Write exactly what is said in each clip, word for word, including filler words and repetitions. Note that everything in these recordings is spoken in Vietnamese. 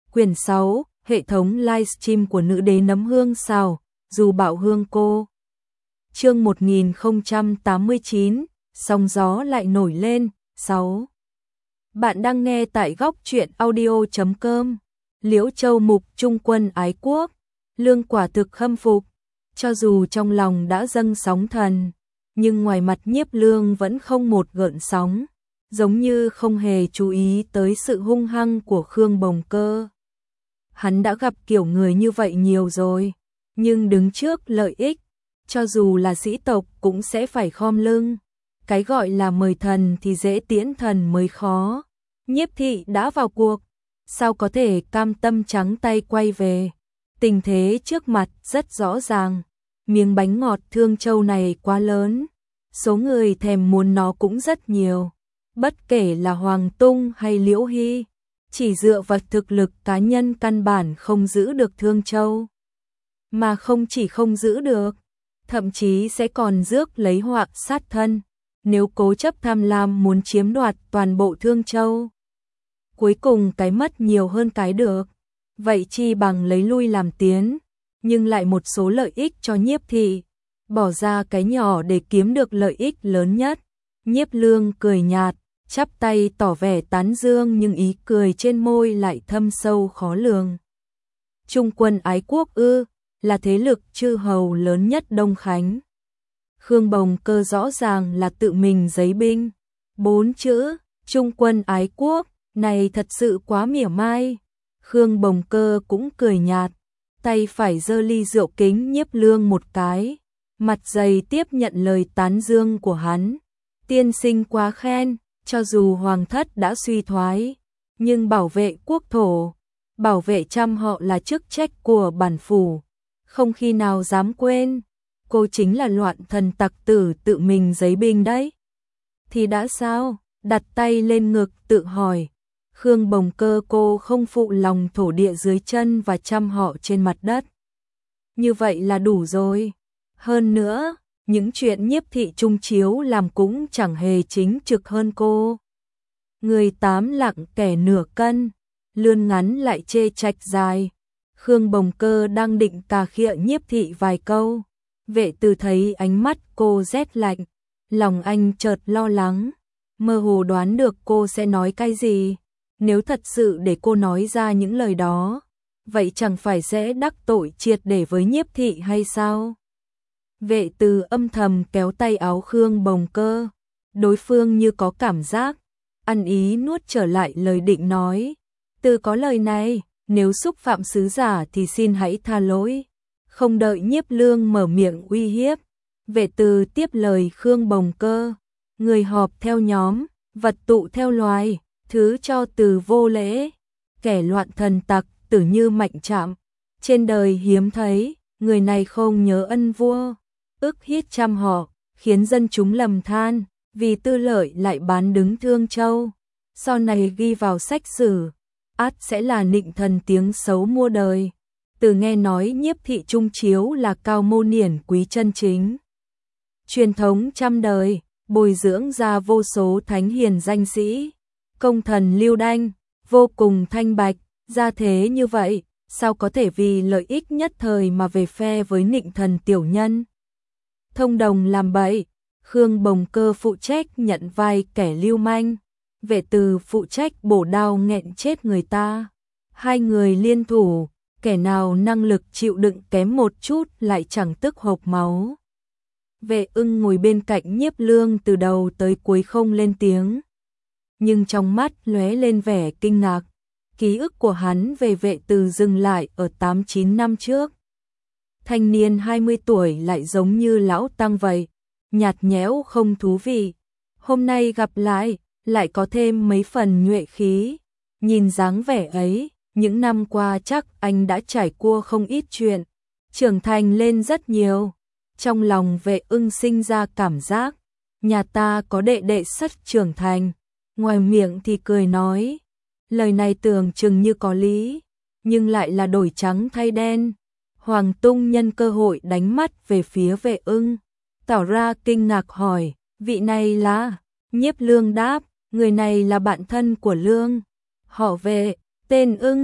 Quyển sáu, hệ thống livestream của nữ đế nấm hương xào, dù bạo hương cô. Chương một nghìn không trăm tám mươi chín, sóng gió lại nổi lên. sáu. Bạn đang nghe tại góc truyện audio chấm com. Liễu Châu mục trung quân ái quốc, Lương quả thực khâm phục, cho dù trong lòng đã dâng sóng thần, nhưng ngoài mặt Nhiếp Lương vẫn không một gợn sóng, giống như không hề chú ý tới sự hung hăng của Khương Bồng Cơ. Hắn đã gặp kiểu người như vậy nhiều rồi, nhưng đứng trước lợi ích, cho dù là sĩ tộc cũng sẽ phải khom lưng. Cái gọi là mời thần thì dễ tiễn thần mới khó. Nhiếp thị đã vào cuộc, sao có thể cam tâm trắng tay quay về. Tình thế trước mặt rất rõ ràng, miếng bánh ngọt Thương Châu này quá lớn, số người thèm muốn nó cũng rất nhiều. Bất kể là Hoàng Tung hay Liễu Hy, chỉ dựa vào thực lực cá nhân căn bản không giữ được Thương Châu. Mà không chỉ không giữ được, thậm chí sẽ còn rước lấy họa sát thân, nếu cố chấp tham lam muốn chiếm đoạt toàn bộ Thương Châu. Cuối cùng cái mất nhiều hơn cái được, vậy chi bằng lấy lui làm tiến, nhưng lại một số lợi ích cho Nhiếp thị, bỏ ra cái nhỏ để kiếm được lợi ích lớn nhất. Nhiếp Lương cười nhạt, chắp tay tỏ vẻ tán dương, nhưng ý cười trên môi lại thâm sâu khó lường. Trung quân ái quốc ư, là thế lực chư hầu lớn nhất Đông Khánh. Khương Bồng Cơ rõ ràng là tự mình giấy binh. Bốn chữ, Trung quân ái quốc, này thật sự quá mỉa mai. Khương Bồng Cơ cũng cười nhạt, tay phải giơ ly rượu kính Nhiếp Lương một cái, mặt dày tiếp nhận lời tán dương của hắn. Tiên sinh quá khen, cho dù hoàng thất đã suy thoái, nhưng bảo vệ quốc thổ, bảo vệ trăm họ là chức trách của bản phủ, không khi nào dám quên. Cô chính là loạn thần tặc tử tự mình giấy binh đấy. Thì đã sao? Đặt tay lên ngực tự hỏi. Khương Bồng Cơ, cô không phụ lòng thổ địa dưới chân và trăm họ trên mặt đất. Như vậy là đủ rồi. Hơn nữa, những chuyện Nhiếp thị trung chiếu làm cũng chẳng hề chính trực hơn cô. Người tám lạng kẻ nửa cân, lươn ngắn lại chê trạch dài. Khương Bồng Cơ đang định cà khịa Nhiếp thị vài câu, Vệ Từ thấy ánh mắt cô rét lạnh, lòng anh chợt lo lắng, mơ hồ đoán được cô sẽ nói cái gì. Nếu thật sự để cô nói ra những lời đó, vậy chẳng phải sẽ đắc tội triệt để với Nhiếp thị hay sao? Vệ Từ âm thầm kéo tay áo Khương Bồng Cơ, đối phương như có cảm giác, ăn ý nuốt trở lại lời định nói. Từ có lời này, nếu xúc phạm sứ giả thì xin hãy tha lỗi. Không đợi Nhiếp Lương mở miệng uy hiếp, Vệ Từ tiếp lời Khương Bồng Cơ, người họp theo nhóm, vật tụ theo loài, thứ cho từ vô lễ, kẻ loạn thần tặc tử như Mạnh Trạm, trên đời hiếm thấy, người này không nhớ ân vua, ức hiếp trăm họ, khiến dân chúng lầm than, vì tư lợi lại bán đứng Thương Châu. Sau này ghi vào sách sử, ắt sẽ là nịnh thần tiếng xấu muôn đời. Từ nghe nói Nhiếp thị trung chiếu là cao môn hiển quý chân chính, truyền thống trăm đời, bồi dưỡng ra vô số thánh hiền danh sĩ, công thần lưu đanh, vô cùng thanh bạch. Ra thế như vậy, sao có thể vì lợi ích nhất thời mà về phe với nịnh thần tiểu nhân, thông đồng làm bậy. Khương Bồng Cơ phụ trách nhận vai kẻ lưu manh, Vệ Từ phụ trách bổ đao nghẹn chết người ta. Hai người liên thủ, kẻ nào năng lực chịu đựng kém một chút lại chẳng tức hộc máu. Vệ Ưng ngồi bên cạnh Nhiếp Lương từ đầu tới cuối không lên tiếng, nhưng trong mắt lóe lên vẻ kinh ngạc. Ký ức của hắn về Vệ Từ dừng lại ở tám chín năm trước. Thanh niên hai mươi tuổi lại giống như lão tăng vậy, nhạt nhẽo không thú vị. Hôm nay gặp lại, lại có thêm mấy phần nhuệ khí. Nhìn dáng vẻ ấy, những năm qua chắc anh đã trải qua không ít chuyện, trưởng thành lên rất nhiều. Trong lòng Vệ Ưng sinh ra cảm giác, nhà ta có đệ đệ sắp trưởng thành. Ngoài miệng thì cười nói, lời này tưởng chừng như có lý, nhưng lại là đổi trắng thay đen. Hoàng Tung nhân cơ hội đánh mắt về phía Vệ Ưng, tỏ ra kinh ngạc hỏi, vị này là? Nhiếp Lương đáp, người này là bạn thân của Lương, họ Vệ, tên Ưng,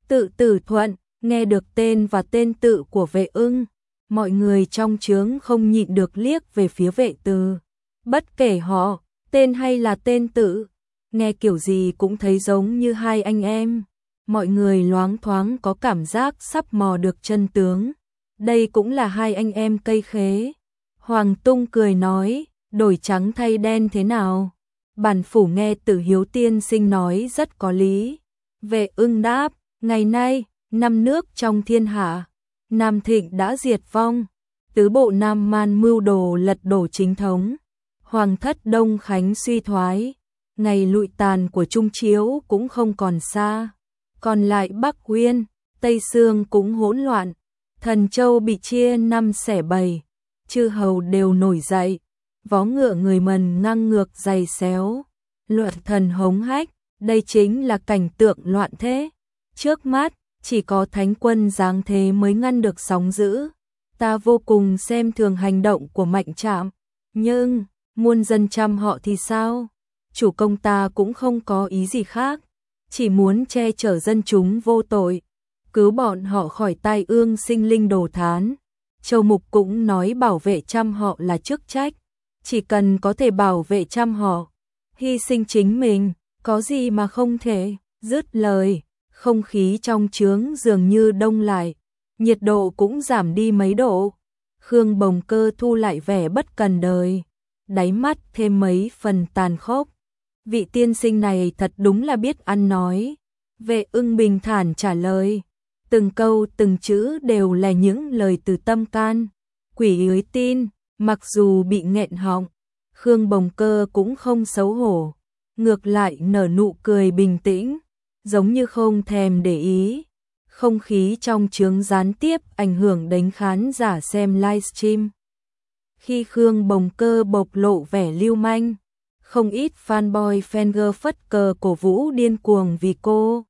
Tự Tử Thuận, nghe được tên và tên tự của Vệ Ưng, mọi người trong trướng không nhịn được liếc về phía Vệ Từ. Bất kể họ, tên hay là tên tự, nghe kiểu gì cũng thấy giống như hai anh em. Mọi người loáng thoáng có cảm giác sắp mò được chân tướng. Đây cũng là hai anh em cây khế. Hoàng Tung cười nói, đổi trắng thay đen thế nào? Bản phủ nghe Tử Hiếu tiên sinh nói rất có lý. Vệ Ưng đáp, ngày nay, năm nước trong thiên hạ, Nam Thịnh đã diệt vong, tứ bộ Nam Man mưu đồ lật đổ chính thống, hoàng thất Đông Khánh suy thoái, ngày lụi tàn của Trung Chiếu cũng không còn xa, còn lại Bắc Uyên, Tây Sương cũng hỗn loạn, Thần Châu bị chia năm xẻ bảy, chư hầu đều nổi dậy, vó ngựa người Mần ngang ngược giày xéo, luật thần hống hách, đây chính là cảnh tượng loạn thế. Trước mắt, chỉ có thánh quân giáng thế mới ngăn được sóng dữ. Ta vô cùng xem thường hành động của Mạnh Trạm, nhưng muôn dân trăm họ thì sao? Chủ công ta cũng không có ý gì khác, chỉ muốn che chở dân chúng vô tội, cứu bọn họ khỏi tai ương sinh linh đồ thán. Châu Mục cũng nói bảo vệ trăm họ là chức trách, chỉ cần có thể bảo vệ trăm họ, hy sinh chính mình, có gì mà không thể. Dứt lời, không khí trong trướng dường như đông lại, nhiệt độ cũng giảm đi mấy độ. Khương Bồng Cơ thu lại vẻ bất cần đời, đáy mắt thêm mấy phần tàn khốc. Vị tiên sinh này thật đúng là biết ăn nói. Vệ Ưng bình thản trả lời, từng câu từng chữ đều là những lời từ tâm can. Quỷ ới tin, mặc dù bị nghẹn họng, Khương Bồng Cơ cũng không xấu hổ, ngược lại nở nụ cười bình tĩnh, giống như không thèm để ý. Không khí trong trướng gián tiếp ảnh hưởng đến khán giả xem livestream. Khi Khương Bồng Cơ bộc lộ vẻ lưu manh, không ít fanboy fangirl phất cờ cổ vũ điên cuồng vì cô.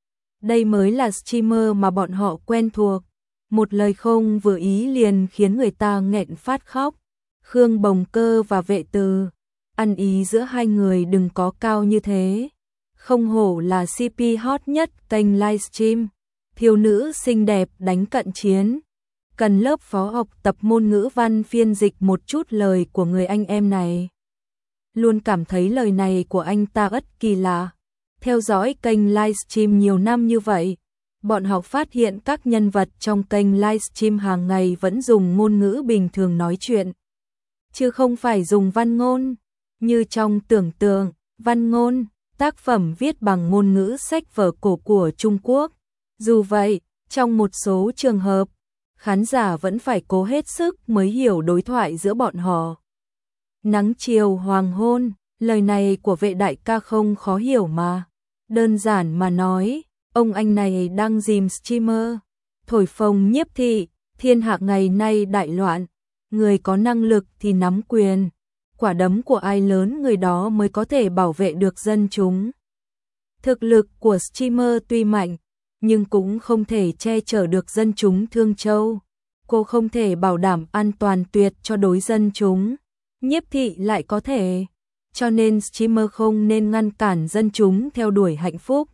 Đây mới là streamer mà bọn họ quen thuộc. Một lời không vừa ý liền khiến người ta nghẹn phát khóc. Khương Bồng Cơ và Vệ Từ, ăn ý giữa hai người đừng có cao như thế. Không hổ là xê pê hot nhất kênh livestream. Thiếu nữ xinh đẹp đánh cận chiến. Cần lớp phó học tập môn ngữ văn phiên dịch một chút lời của người anh em này. Luôn cảm thấy lời này của anh ta rất kỳ lạ. Theo dõi kênh livestream nhiều năm như vậy, bọn họ phát hiện các nhân vật trong kênh livestream hàng ngày vẫn dùng ngôn ngữ bình thường nói chuyện, chứ không phải dùng văn ngôn. Như trong tưởng tượng, văn ngôn, tác phẩm viết bằng ngôn ngữ sách vở cổ của Trung Quốc. Dù vậy, trong một số trường hợp, khán giả vẫn phải cố hết sức mới hiểu đối thoại giữa bọn họ. Nắng chiều hoàng hôn, lời này của Vệ đại ca không khó hiểu mà. Đơn giản mà nói, ông anh này đang dìm streamer, thổi phồng nhiếp thị, thiên hạ ngày nay đại loạn, người có năng lực thì nắm quyền, quả đấm của ai lớn người đó mới có thể bảo vệ được dân chúng. Thực lực của streamer tuy mạnh, nhưng cũng không thể che chở được dân chúng Thương Châu. Cô không thể bảo đảm an toàn tuyệt cho đối dân chúng, nhiếp thị lại có thể. Cho nên streamer không nên ngăn cản dân chúng theo đuổi hạnh phúc.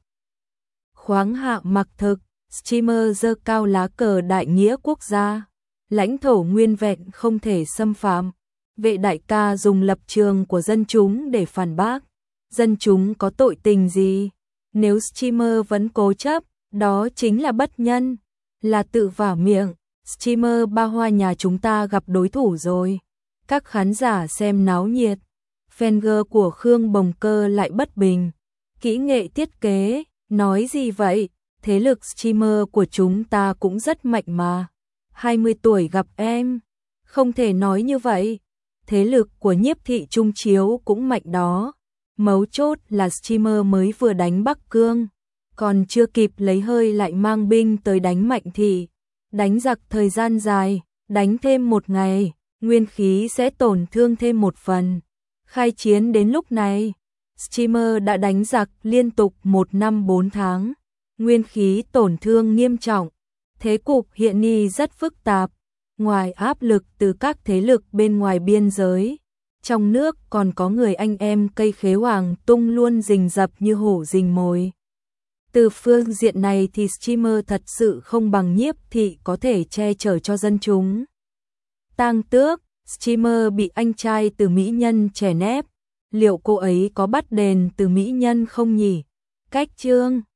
Khoáng hạ mặc thực, streamer giơ cao lá cờ đại nghĩa quốc gia, lãnh thổ nguyên vẹn không thể xâm phạm. Vệ đại ca dùng lập trường của dân chúng để phản bác. Dân chúng có tội tình gì? Nếu streamer vẫn cố chấp, đó chính là bất nhân, là tự vả miệng. Streamer Ba Hoa nhà chúng ta gặp đối thủ rồi. Các khán giả xem náo nhiệt. Fangirl của Khương Bồng Cơ lại bất bình. Kỹ nghệ thiết kế, nói gì vậy? Thế lực streamer của chúng ta cũng rất mạnh mà. hai mươi tuổi gặp em. Không thể nói như vậy. Thế lực của nhiếp thị Trung Chiếu cũng mạnh đó. Mấu chốt là streamer mới vừa đánh Bắc Cương, còn chưa kịp lấy hơi lại mang binh tới đánh Mạnh thị. Đánh giặc thời gian dài, đánh thêm một ngày, nguyên khí sẽ tổn thương thêm một phần. Khai chiến đến lúc này, streamer đã đánh giặc liên tục một năm bốn tháng, nguyên khí tổn thương nghiêm trọng. Thế cục hiện nay rất phức tạp, ngoài áp lực từ các thế lực bên ngoài biên giới, trong nước còn có người anh em cây khế Hoàng Tung luôn rình rập như hổ rình mồi. Từ phương diện này thì streamer thật sự không bằng Nhiếp Thị có thể che chở cho dân chúng. Tang Tước, streamer bị anh trai từ mỹ nhân chèn ép, liệu cô ấy có bắt đền từ mỹ nhân không nhỉ? Cách chương